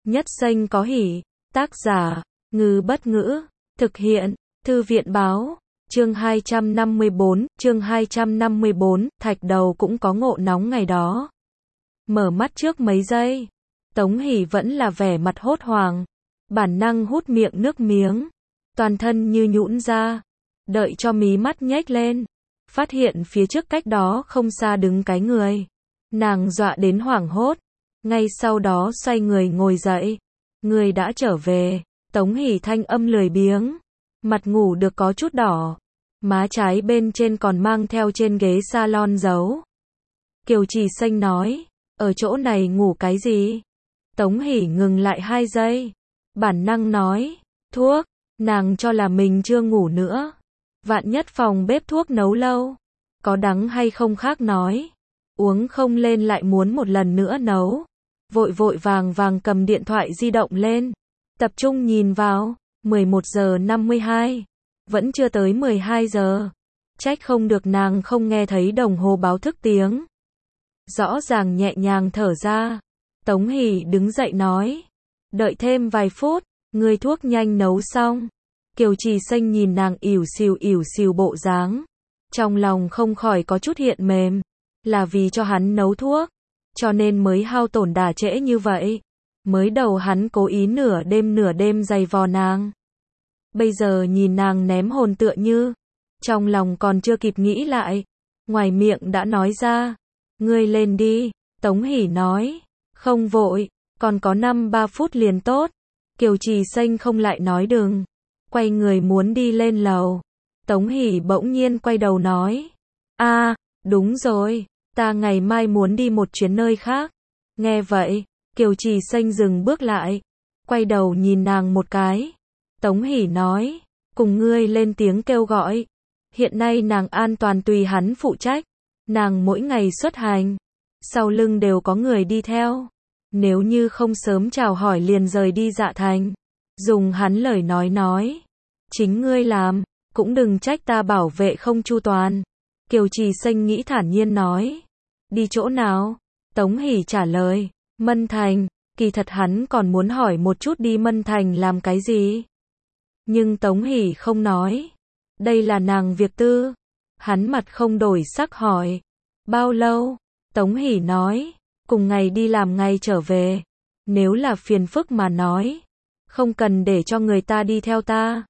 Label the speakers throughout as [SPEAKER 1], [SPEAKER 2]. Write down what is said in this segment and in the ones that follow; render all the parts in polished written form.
[SPEAKER 1] Nhất xanh có hỉ. Tác giả, Ngư Bất Ngữ. Thực hiện, Thư viện Báo. Chương 254, thạch đầu cũng có ngộ nóng ngày đó. Mở mắt trước mấy giây, Tống Hỷ vẫn là vẻ mặt hốt hoảng, bản năng hút miệng nước miếng, toàn thân như nhũn ra, đợi cho mí mắt nhếch lên, phát hiện phía trước cách đó không xa đứng cái người. Nàng dọa đến hoảng hốt, ngay sau đó xoay người ngồi dậy. Người đã trở về. Tống Hỷ thanh âm lười biếng, mặt ngủ được có chút đỏ, má trái bên trên còn mang theo trên ghế salon dấu. Kiều Trì Xanh nói, ở chỗ này ngủ cái gì? Tống Hỷ ngừng lại 2 giây, bản năng nói, thuốc. Nàng cho là mình chưa ngủ nữa, vạn nhất phòng bếp thuốc nấu lâu, có đắng hay không khác nói, uống không lên lại muốn một lần nữa nấu. Vội vội vàng vàng cầm điện thoại di động lên, tập trung nhìn vào, 11 giờ 52, vẫn chưa tới 12 giờ, trách không được nàng không nghe thấy đồng hồ báo thức tiếng. Rõ ràng nhẹ nhàng thở ra, Tống Hỷ đứng dậy nói, đợi thêm vài phút, người thuốc nhanh nấu xong. Kiều Trì Xanh nhìn nàng ỉu xìu bộ dáng, trong lòng không khỏi có chút hiện mềm, là vì cho hắn nấu thuốc, cho nên mới hao tổn đả trễ như vậy. Mới đầu hắn cố ý nửa đêm giày vò nàng. Bây giờ nhìn nàng ném hồn tựa như, trong lòng còn chưa kịp nghĩ lại, ngoài miệng đã nói ra, ngươi lên đi. Tống Hỷ nói, không vội, còn có 5-3 phút liền tốt. Kiều Trì Xanh không lại nói đừng, quay người muốn đi lên lầu. Tống Hỷ bỗng nhiên quay đầu nói, đúng rồi, ta ngày mai muốn đi một chuyến nơi khác. Nghe vậy, Kiều Trì Xanh dừng bước lại, quay đầu nhìn nàng một cái. Tống Hỷ nói, cùng ngươi lên tiếng kêu gọi. Hiện nay nàng an toàn tùy hắn phụ trách, nàng mỗi ngày xuất hành, sau lưng đều có người đi theo. Nếu như không sớm chào hỏi liền rời đi Dạ Thành, dùng hắn lời nói, chính ngươi làm, cũng đừng trách ta bảo vệ không chu toàn. Kiều Trì Xanh nghĩ thản nhiên nói, đi chỗ nào? Tống Hỷ trả lời, Mân Thành. Kỳ thật hắn còn muốn hỏi một chút đi Mân Thành làm cái gì, nhưng Tống Hỷ không nói, đây là nàng việc tư. Hắn mặt không đổi sắc hỏi, bao lâu? Tống Hỷ nói, cùng ngày đi làm ngày trở về. Nếu là phiền phức mà nói, không cần để cho người ta đi theo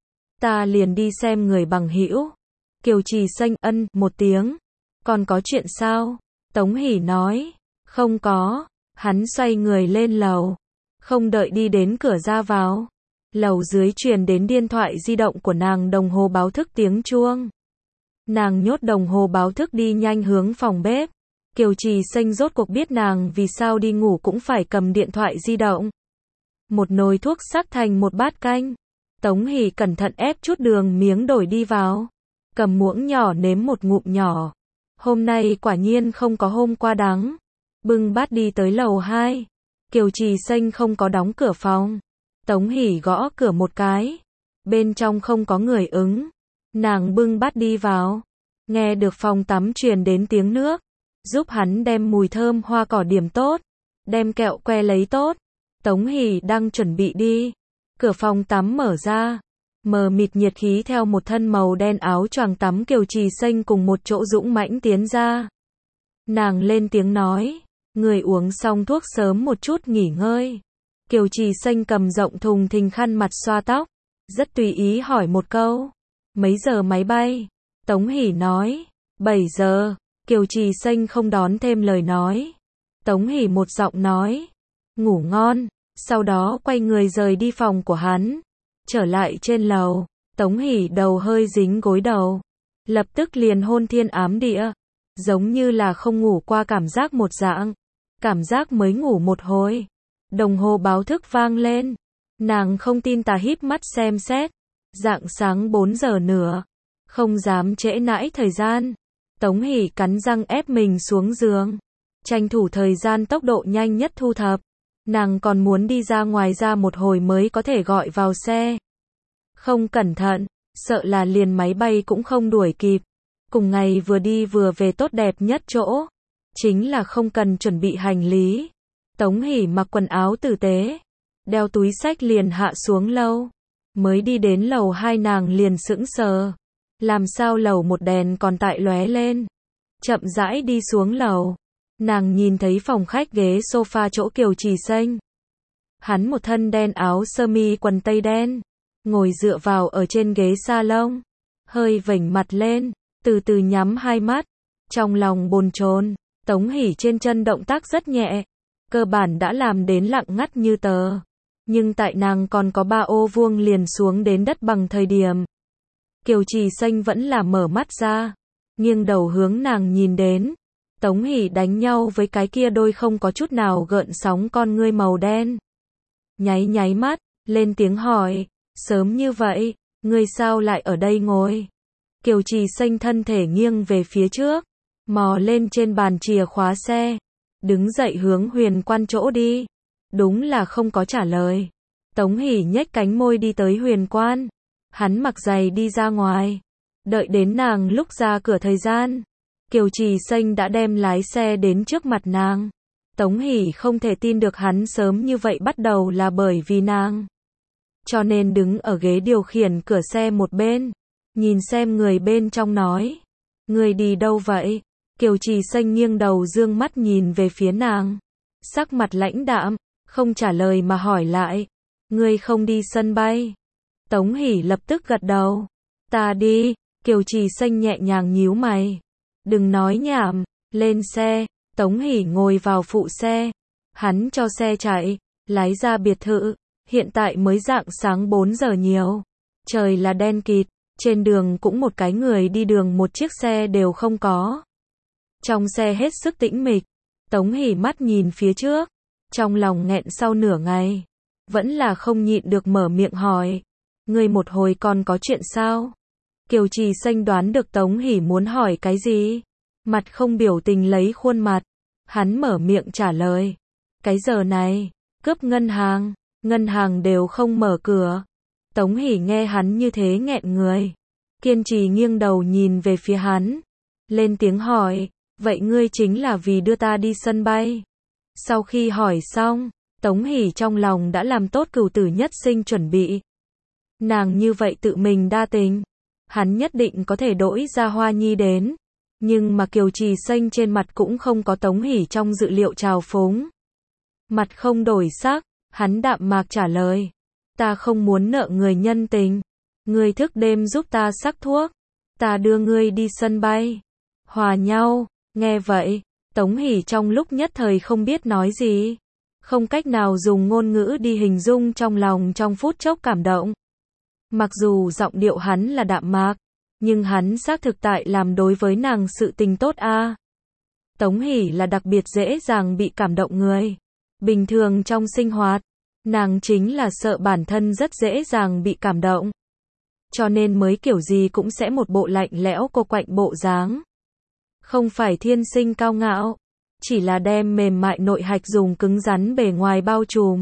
[SPEAKER 1] ta liền đi xem người bằng hữu. Kiều Trì Xanh ân một tiếng, còn có chuyện sao? Tống Hỷ nói, không có. Hắn xoay người lên lầu, không đợi đi đến cửa ra vào, lầu dưới truyền đến điện thoại di động của nàng, đồng hồ báo thức tiếng chuông. Nàng nhốt đồng hồ báo thức đi nhanh hướng phòng bếp. Kiều Trì Xanh rốt cuộc biết nàng vì sao đi ngủ cũng phải cầm điện thoại di động. Một nồi thuốc sắc thành một bát canh. Tống Hỷ cẩn thận ép chút đường miếng đổi đi vào, cầm muỗng nhỏ nếm một ngụm nhỏ. Hôm nay quả nhiên không có hôm qua đắng. Bưng bát đi tới lầu 2. Kiều Trì Xanh không có đóng cửa phòng. Tống Hỷ gõ cửa một cái, bên trong không có người ứng. Nàng bưng bát đi vào, nghe được phòng tắm truyền đến tiếng nước, giúp hắn đem mùi thơm hoa cỏ điểm tốt, đem kẹo que lấy tốt. Tống Hỷ đang chuẩn bị đi, cửa phòng tắm mở ra, mờ mịt nhiệt khí theo một thân màu đen áo choàng tắm Kiều Trì Xanh cùng một chỗ dũng mãnh tiến ra. Nàng lên tiếng nói, người uống xong thuốc sớm một chút nghỉ ngơi. Kiều Trì Xanh cầm rộng thùng thình khăn mặt xoa tóc, rất tùy ý hỏi một câu, mấy giờ máy bay? Tống Hỷ nói, 7 giờ. Kiều Trì Xanh không đón thêm lời nói. Tống Hỷ một giọng nói, ngủ ngon, sau đó quay người rời đi phòng của hắn. Trở lại trên lầu, Tống Hỷ đầu hơi dính gối đầu, lập tức liền hôn thiên ám địa, giống như là không ngủ qua cảm giác một dạng, cảm giác mới ngủ một hồi. Đồng hồ báo thức vang lên, nàng không tin tà híp mắt xem xét, rạng sáng 4 giờ nữa, không dám trễ nãi thời gian. Tống Hỷ cắn răng ép mình xuống giường, tranh thủ thời gian tốc độ nhanh nhất thu thập. Nàng còn muốn đi ra ngoài ra một hồi mới có thể gọi vào xe. Không cẩn thận, sợ là liền máy bay cũng không đuổi kịp. Cùng ngày vừa đi vừa về tốt đẹp nhất chỗ, chính là không cần chuẩn bị hành lý. Tống Hỷ mặc quần áo tử tế, đeo túi xách liền hạ xuống lầu. Mới đi đến lầu 2 nàng liền sững sờ. Làm sao lầu 1 đèn còn tại lóe lên. Chậm rãi đi xuống lầu. Nàng nhìn thấy phòng khách ghế sofa chỗ Kiều Trì Xanh. Hắn một thân đen áo sơ mi quần tây đen. Ngồi dựa vào ở trên ghế salon. Hơi vểnh mặt lên. Từ từ nhắm hai mắt. Trong lòng bồn chồn. Tống Hỷ trên chân động tác rất nhẹ. Cơ bản đã làm đến lặng ngắt như tờ. Nhưng tại nàng còn có 3 ô vuông liền xuống đến đất bằng thời điểm. Kiều Trì Xanh vẫn là mở mắt ra. Nghiêng đầu hướng nàng nhìn đến. Tống Hỷ đánh nhau với cái kia đôi không có chút nào gợn sóng con ngươi màu đen. Nháy mắt, lên tiếng hỏi. Sớm như vậy, ngươi sao lại ở đây ngồi? Kiều Trì Xanh thân thể nghiêng về phía trước. Mò lên trên bàn chìa khóa xe. Đứng dậy hướng Huyền Quan chỗ đi. Đúng là không có trả lời. Tống Hỷ nhếch cánh môi đi tới Huyền Quan. Hắn mặc giày đi ra ngoài. Đợi đến nàng lúc ra cửa thời gian. Kiều Trì Xanh đã đem lái xe đến trước mặt nàng. Tống Hỷ không thể tin được hắn sớm như vậy bắt đầu là bởi vì nàng. Cho nên đứng ở ghế điều khiển cửa xe một bên. Nhìn xem người bên trong nói. Người đi đâu vậy? Kiều Trì Xanh nghiêng đầu dương mắt nhìn về phía nàng. Sắc mặt lãnh đạm, không trả lời mà hỏi lại. Ngươi không đi sân bay? Tống Hỷ lập tức gật đầu. Ta đi. Kiều Trì Xanh nhẹ nhàng nhíu mày. Đừng nói nhảm, lên xe. Tống Hỷ ngồi vào phụ xe. Hắn cho xe chạy, lái ra biệt thự. Hiện tại mới rạng sáng 4 giờ nhiều. Trời là đen kịt, trên đường cũng một cái người đi đường một chiếc xe đều không có. Trong xe hết sức tĩnh mịch. Tống Hỷ mắt nhìn phía trước. Trong lòng nghẹn sau nửa ngày. Vẫn là không nhịn được mở miệng hỏi. Ngươi một hồi còn có chuyện sao? Kiều Trì Xanh đoán được Tống Hỷ muốn hỏi cái gì. Mặt không biểu tình lấy khuôn mặt. Hắn mở miệng trả lời. Cái giờ này, cướp ngân hàng đều không mở cửa. Tống Hỷ nghe hắn như thế nghẹn người. Kiên trì nghiêng đầu nhìn về phía hắn. Lên tiếng hỏi. Vậy ngươi chính là vì đưa ta đi sân bay? Sau khi hỏi xong, Tống Hỷ trong lòng đã làm tốt cửu tử nhất sinh chuẩn bị. Nàng như vậy tự mình đa tình. Hắn nhất định có thể đổi ra Hoa Nhi đến. Nhưng mà Kiều Trì Xanh trên mặt cũng không có Tống Hỷ trong dự liệu trào phúng. Mặt không đổi sắc, hắn đạm mạc trả lời. Ta không muốn nợ người nhân tình. Ngươi thức đêm giúp ta sắc thuốc. Ta đưa ngươi đi sân bay. Hòa nhau. Nghe vậy, Tống Hỷ trong lúc nhất thời không biết nói gì. Không cách nào dùng ngôn ngữ đi hình dung trong lòng trong phút chốc cảm động. Mặc dù giọng điệu hắn là đạm mạc, nhưng hắn xác thực tại làm đối với nàng sự tình tốt a. Tống Hỷ là đặc biệt dễ dàng bị cảm động người. Bình thường trong sinh hoạt, nàng chính là sợ bản thân rất dễ dàng bị cảm động. Cho nên mới kiểu gì cũng sẽ một bộ lạnh lẽo cô quạnh bộ dáng. Không phải thiên sinh cao ngạo, chỉ là đem mềm mại nội hạch dùng cứng rắn bề ngoài bao trùm.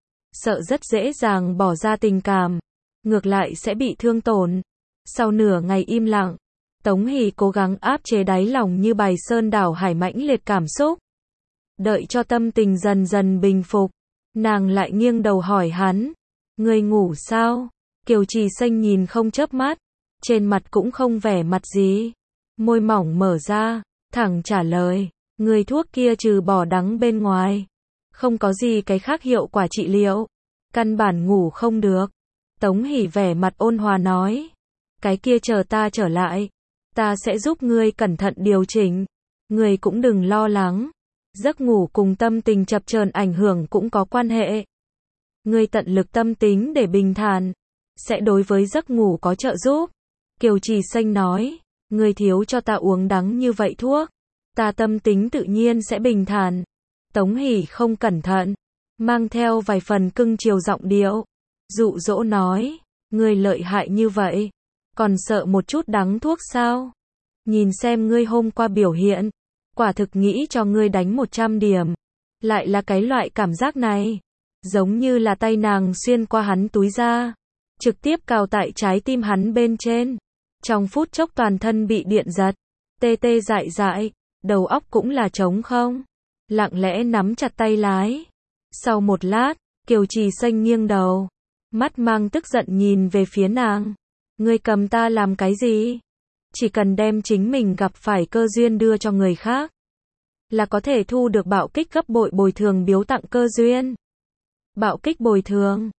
[SPEAKER 1] Sợ rất dễ dàng bỏ ra tình cảm, ngược lại sẽ bị thương tổn. Sau nửa ngày im lặng, Tống Hỷ cố gắng áp chế đáy lòng như bài sơn đảo hải mãnh liệt cảm xúc. Đợi cho tâm tình dần dần bình phục, nàng lại nghiêng đầu hỏi hắn. Ngươi ngủ sao? Kiều Trì Xanh nhìn không chớp mắt, trên mặt cũng không vẻ mặt gì. Môi mỏng mở ra, thẳng trả lời. Người thuốc kia trừ bỏ đắng bên ngoài, không có gì cái khác hiệu quả trị liệu. Căn bản ngủ không được. Tống Hỷ vẻ mặt ôn hòa nói. Cái kia chờ ta trở lại, ta sẽ giúp ngươi cẩn thận điều chỉnh. Ngươi cũng đừng lo lắng. Giấc ngủ cùng tâm tình chập chờn ảnh hưởng cũng có quan hệ. Ngươi tận lực tâm tính để bình thản, sẽ đối với giấc ngủ có trợ giúp. Kiều Trì Xanh nói. Ngươi thiếu cho ta uống đắng như vậy thuốc, ta tâm tính tự nhiên sẽ bình thản. Tống Hỷ không cẩn thận, mang theo vài phần cưng chiều giọng điệu, dụ dỗ nói. Ngươi lợi hại như vậy, còn sợ một chút đắng thuốc sao? Nhìn xem ngươi hôm qua biểu hiện, quả thực nghĩ cho ngươi đánh 100 điểm. Lại là cái loại cảm giác này, giống như là tay nàng xuyên qua hắn túi da, trực tiếp cào tại trái tim hắn bên trên. Trong phút chốc toàn thân bị điện giật, tê tê dại dại, đầu óc cũng là trống không. Lặng lẽ nắm chặt tay lái. Sau một lát, Kiều Trì Xanh nghiêng đầu, mắt mang tức giận nhìn về phía nàng. Ngươi cầm ta làm cái gì? Chỉ cần đem chính mình gặp phải cơ duyên đưa cho người khác, là có thể thu được bạo kích gấp bội bồi thường biếu tặng cơ duyên. Bạo kích bồi thường.